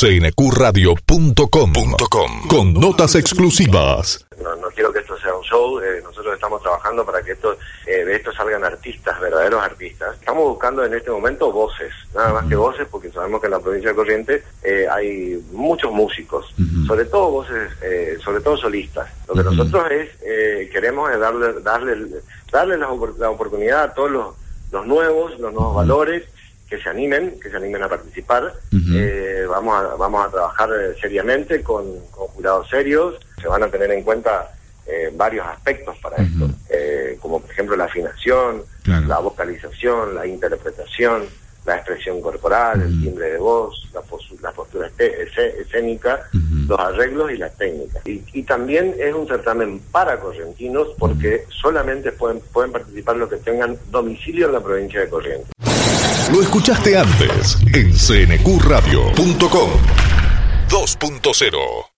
cnqradio.com con notas exclusivas. No quiero que esto sea un show, nosotros estamos trabajando para que de esto salgan artistas, verdaderos artistas. Estamos buscando en este momento voces, nada más que voces, porque sabemos que en la provincia de Corrientes hay muchos músicos, sobre todo voces, sobre todo solistas. Lo que nosotros queremos es darle la oportunidad a todos los nuevos valores, que se animen a participar. Vamos a trabajar seriamente con jurados serios. Se van a tener en cuenta varios aspectos para esto, como por ejemplo la afinación, la vocalización, la interpretación, la expresión corporal, el timbre de voz, la postura escénica, los arreglos y las técnicas. Y también es un certamen para correntinos, porque solamente pueden participar los que tengan domicilio en la provincia de Corrientes. Lo escuchaste antes en cnqradio.com 2.0.